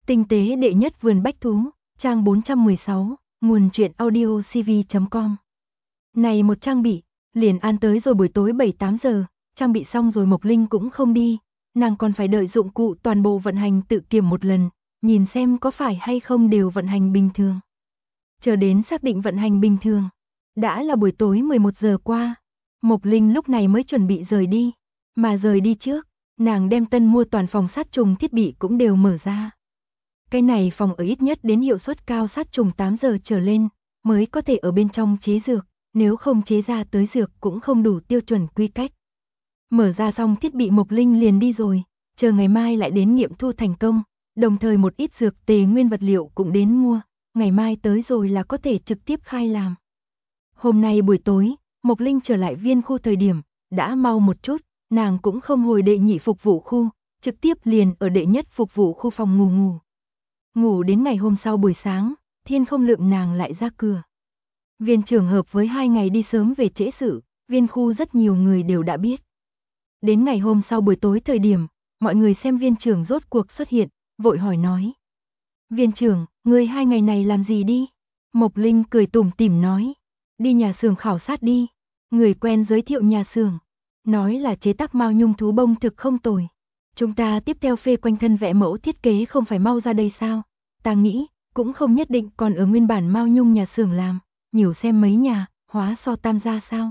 Tinh tế đệ nhất vườn bách thú, trang 416, nguồn truyện audio cv.com. Này một trang bị, liền an tới rồi buổi tối 7-8 giờ, trang bị xong rồi Mộc Linh cũng không đi, nàng còn phải đợi dụng cụ toàn bộ vận hành tự kiểm một lần, nhìn xem có phải hay không đều vận hành bình thường. Chờ đến xác định vận hành bình thường, đã là buổi tối 11 giờ qua, Mộc Linh lúc này mới chuẩn bị rời đi, mà rời đi trước, nàng đem tân mua toàn phòng sát trùng thiết bị cũng đều mở ra. Cái này phòng ở ít nhất đến hiệu suất cao sát trùng 8 giờ trở lên, mới có thể ở bên trong chế dược, nếu không chế ra tới dược cũng không đủ tiêu chuẩn quy cách. Mở ra xong thiết bị Mộc Linh liền đi rồi, chờ ngày mai lại đến nghiệm thu thành công, đồng thời một ít dược tề nguyên vật liệu cũng đến mua, ngày mai tới rồi là có thể trực tiếp khai làm. Hôm nay buổi tối, Mộc Linh trở lại viên khu thời điểm, đã mau một chút, nàng cũng không hồi đệ nhị phục vụ khu, trực tiếp liền ở đệ nhất phục vụ khu phòng ngủ. Ngủ đến ngày hôm sau buổi sáng, thiên không lượng nàng lại ra cửa. Viên trưởng hợp với 2 ngày đi sớm về trễ sự, viên khu rất nhiều người đều đã biết. Đến ngày hôm sau buổi tối thời điểm, mọi người xem viên trưởng rốt cuộc xuất hiện, vội hỏi nói. Viên trưởng, ngươi 2 ngày này làm gì đi? Mộc Linh cười tủm tỉm nói. Đi nhà xưởng khảo sát đi. Người quen giới thiệu nhà xưởng, nói là chế tác mao nhung thú bông thực không tồi. Chúng ta tiếp theo phê quanh thân vẽ mẫu thiết kế không phải mau ra đây sao? Ta nghĩ, cũng không nhất định còn ở nguyên bản mao nhung nhà xưởng làm, nhiều xem mấy nhà, hóa so tam gia sao?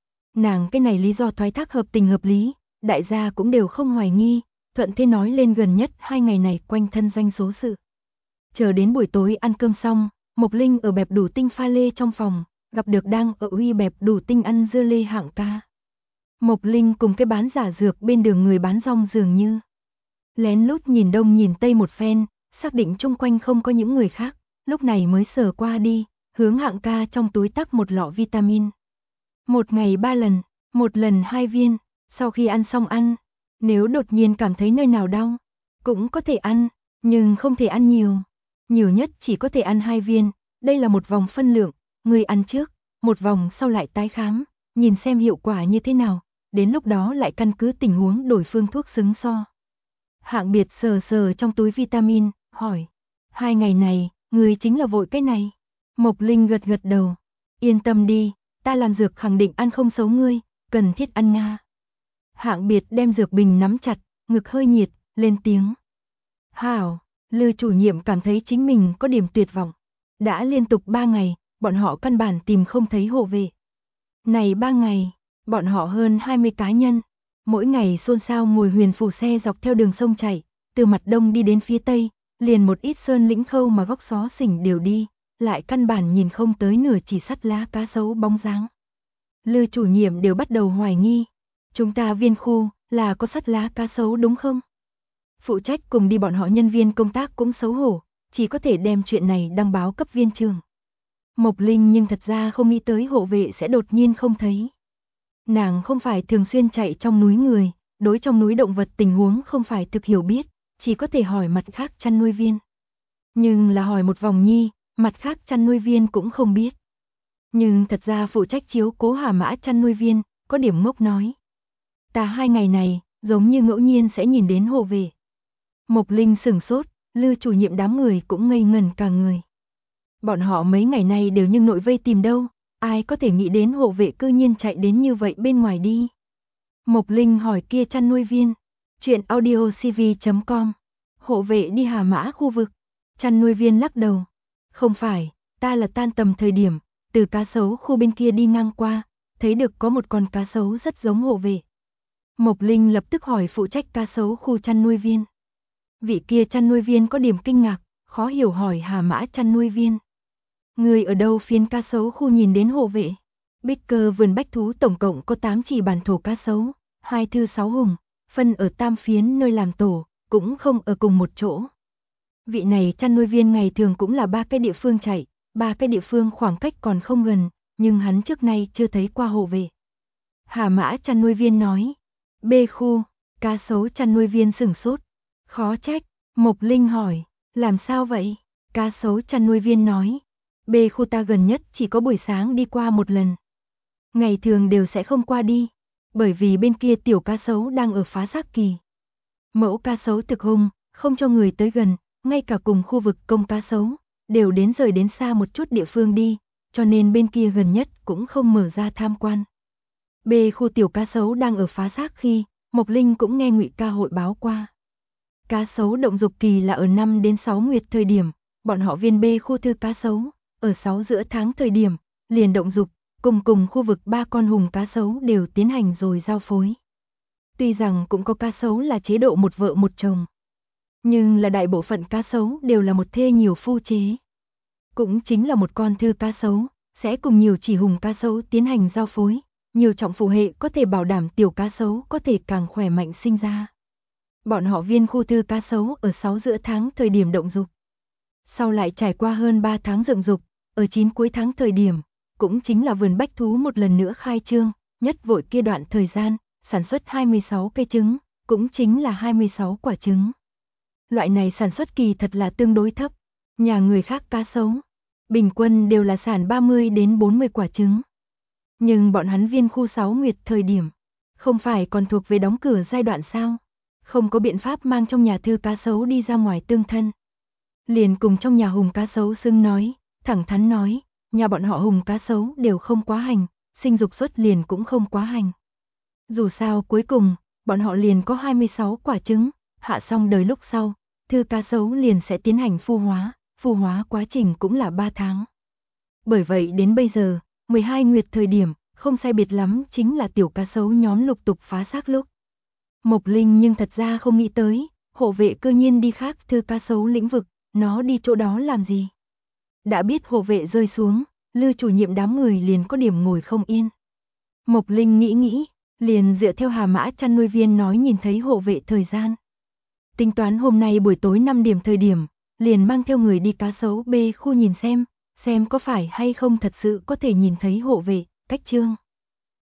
Nàng cái này lý do thoái thác hợp tình hợp lý, đại gia cũng đều không hoài nghi, thuận thế nói lên gần nhất 2 ngày này quanh thân doanh số sự. Chờ đến buổi tối ăn cơm xong, Mộc Linh ở bẹp đủ tinh pha lê trong phòng, gặp được đang ở uy bẹp đủ tinh ăn dưa lê hạng ca. Mộc Linh cùng cái bán giả dược bên đường người bán rong dường như lén lút nhìn đông nhìn tây một phen, xác định chung quanh không có những người khác, lúc này mới sờ qua đi, hướng hạng ca trong túi tắc một lọ vitamin. Một ngày 3 lần, một lần 2 viên, sau khi ăn xong ăn, nếu đột nhiên cảm thấy nơi nào đau, cũng có thể ăn, nhưng không thể ăn nhiều. Nhiều nhất chỉ có thể ăn 2 viên, đây là một vòng phân lượng, người ăn trước, một vòng sau lại tái khám, nhìn xem hiệu quả như thế nào, đến lúc đó lại căn cứ tình huống đổi phương thuốc xứng so. Hạng Biệt sờ sờ trong túi vitamin, hỏi, 2 ngày này, người chính là vội cái này. Mộc Linh gật gật đầu, yên tâm đi, ta làm dược khẳng định ăn không xấu ngươi, cần thiết ăn nga. Hạng Biệt đem dược bình nắm chặt, ngực hơi nhiệt, lên tiếng. Hảo, Lư chủ nhiệm cảm thấy chính mình có điểm tuyệt vọng. Đã liên tục 3 ngày, bọn họ căn bản tìm không thấy hộ vệ. Này 3 ngày, bọn họ hơn 20 cá nhân, mỗi ngày xôn xao ngồi huyền phù xe dọc theo đường sông chảy, từ mặt đông đi đến phía tây, liền một ít sơn lĩnh khâu mà góc xó xỉnh đều đi, lại căn bản nhìn không tới nửa chỉ sắt lá cá sấu bóng dáng. Lư chủ nhiệm đều bắt đầu hoài nghi, chúng ta viên khu là có sắt lá cá sấu đúng không? Phụ trách cùng đi bọn họ nhân viên công tác cũng xấu hổ, chỉ có thể đem chuyện này đăng báo cấp viên trưởng. Mộc Linh nhưng thật ra không nghĩ tới hộ vệ sẽ đột nhiên không thấy. Nàng không phải thường xuyên chạy trong núi người, đối trong núi động vật tình huống không phải thực hiểu biết, chỉ có thể hỏi mặt khác chăn nuôi viên. Nhưng là hỏi một vòng nhi, mặt khác chăn nuôi viên cũng không biết. Nhưng thật ra phụ trách chiếu cố Hà Mã chăn nuôi viên, có điểm ngốc nói. Ta 2 ngày này, giống như ngẫu nhiên sẽ nhìn đến hộ vệ. Mộc Linh sửng sốt, Lư chủ nhiệm đám người cũng ngây ngẩn cả người. Bọn họ mấy ngày nay đều như nội vây tìm đâu, ai có thể nghĩ đến hộ vệ cư nhiên chạy đến như vậy bên ngoài đi. Mộc Linh hỏi kia chăn nuôi viên, chuyện audio cv.com, hộ vệ đi Hà Mã khu vực, chăn nuôi viên lắc đầu. Không phải, ta là tan tầm thời điểm, từ cá sấu khu bên kia đi ngang qua, thấy được có một con cá sấu rất giống hộ vệ. Mộc Linh lập tức hỏi phụ trách cá sấu khu chăn nuôi viên. Vị kia chăn nuôi viên có điểm kinh ngạc, khó hiểu hỏi Hà Mã chăn nuôi viên. Người ở đâu phiến cá sấu khu nhìn đến hộ vệ? Bích Cơ vườn bách thú tổng cộng có 8 chỉ bản thổ cá sấu, 2 thư 6 hùng, phân ở tam phiến nơi làm tổ, cũng không ở cùng một chỗ. Vị này chăn nuôi viên ngày thường cũng là 3 cái địa phương chạy, 3 cái địa phương khoảng cách còn không gần, nhưng hắn trước nay chưa thấy qua hộ vệ. Hà Mã chăn nuôi viên nói. B khu, cá sấu chăn nuôi viên sửng sốt. Khó trách, Mộc Linh hỏi, làm sao vậy? Cá sấu chăn nuôi viên nói. B khu ta gần nhất chỉ có buổi sáng đi qua một lần. Ngày thường đều sẽ không qua đi, bởi vì bên kia tiểu cá sấu đang ở phá xác kỳ. Mẫu cá sấu thực hung, không cho người tới gần, ngay cả cùng khu vực công cá sấu, đều rời đến xa một chút địa phương đi, cho nên bên kia gần nhất cũng không mở ra tham quan. B khu tiểu cá sấu đang ở phá xác khi, Mộc Linh cũng nghe Ngụy Ca hội báo qua. Cá sấu động dục kỳ là ở 5 đến 6 nguyệt thời điểm, bọn họ viên B khu thư cá sấu, ở 6 giữa tháng thời điểm, liền động dục, cùng khu vực 3 con hùng cá sấu đều tiến hành rồi giao phối. Tuy rằng cũng có cá sấu là chế độ một vợ một chồng, nhưng là đại bộ phận cá sấu đều là một thê nhiều phu chế. Cũng chính là một con thư cá sấu, sẽ cùng nhiều chỉ hùng cá sấu tiến hành giao phối, nhiều trọng phù hệ có thể bảo đảm tiểu cá sấu có thể càng khỏe mạnh sinh ra. Bọn họ viên khu thư cá sấu ở 6 giữa tháng thời điểm động dục. Sau lại trải qua hơn 3 tháng dựng dục, ở 9 cuối tháng thời điểm, cũng chính là vườn bách thú một lần nữa khai trương, nhất vội kia đoạn thời gian, sản xuất 26 cây trứng, cũng chính là 26 quả trứng. Loại này sản xuất kỳ thật là tương đối thấp, nhà người khác cá sấu, bình quân đều là sản 30 đến 40 quả trứng. Nhưng bọn hắn viên khu 6 nguyệt thời điểm, không phải còn thuộc về đóng cửa giai đoạn sao? Không có biện pháp mang trong nhà thư cá sấu đi ra ngoài tương thân. Liền cùng trong nhà hùng cá sấu xưng nói, thẳng thắn nói, nhà bọn họ hùng cá sấu đều không quá hành, sinh dục xuất liền cũng không quá hành. Dù sao cuối cùng, bọn họ liền có 26 quả trứng, hạ xong đời lúc sau, thư cá sấu liền sẽ tiến hành phu hóa quá trình cũng là 3 tháng. Bởi vậy đến bây giờ, 12 nguyệt thời điểm, không sai biệt lắm chính là tiểu cá sấu nhóm lục tục phá xác lúc. Mộc Linh nhưng thật ra không nghĩ tới, hộ vệ cư nhiên đi khác thư cá sấu lĩnh vực, nó đi chỗ đó làm gì? Đã biết hộ vệ rơi xuống, Lư chủ nhiệm đám người liền có điểm ngồi không yên. Mộc Linh nghĩ, liền dựa theo Hà Mã chăn nuôi viên nói nhìn thấy hộ vệ thời gian. Tính toán hôm nay buổi tối 5 điểm thời điểm, liền mang theo người đi cá sấu B khu nhìn xem có phải hay không thật sự có thể nhìn thấy hộ vệ, cách chương.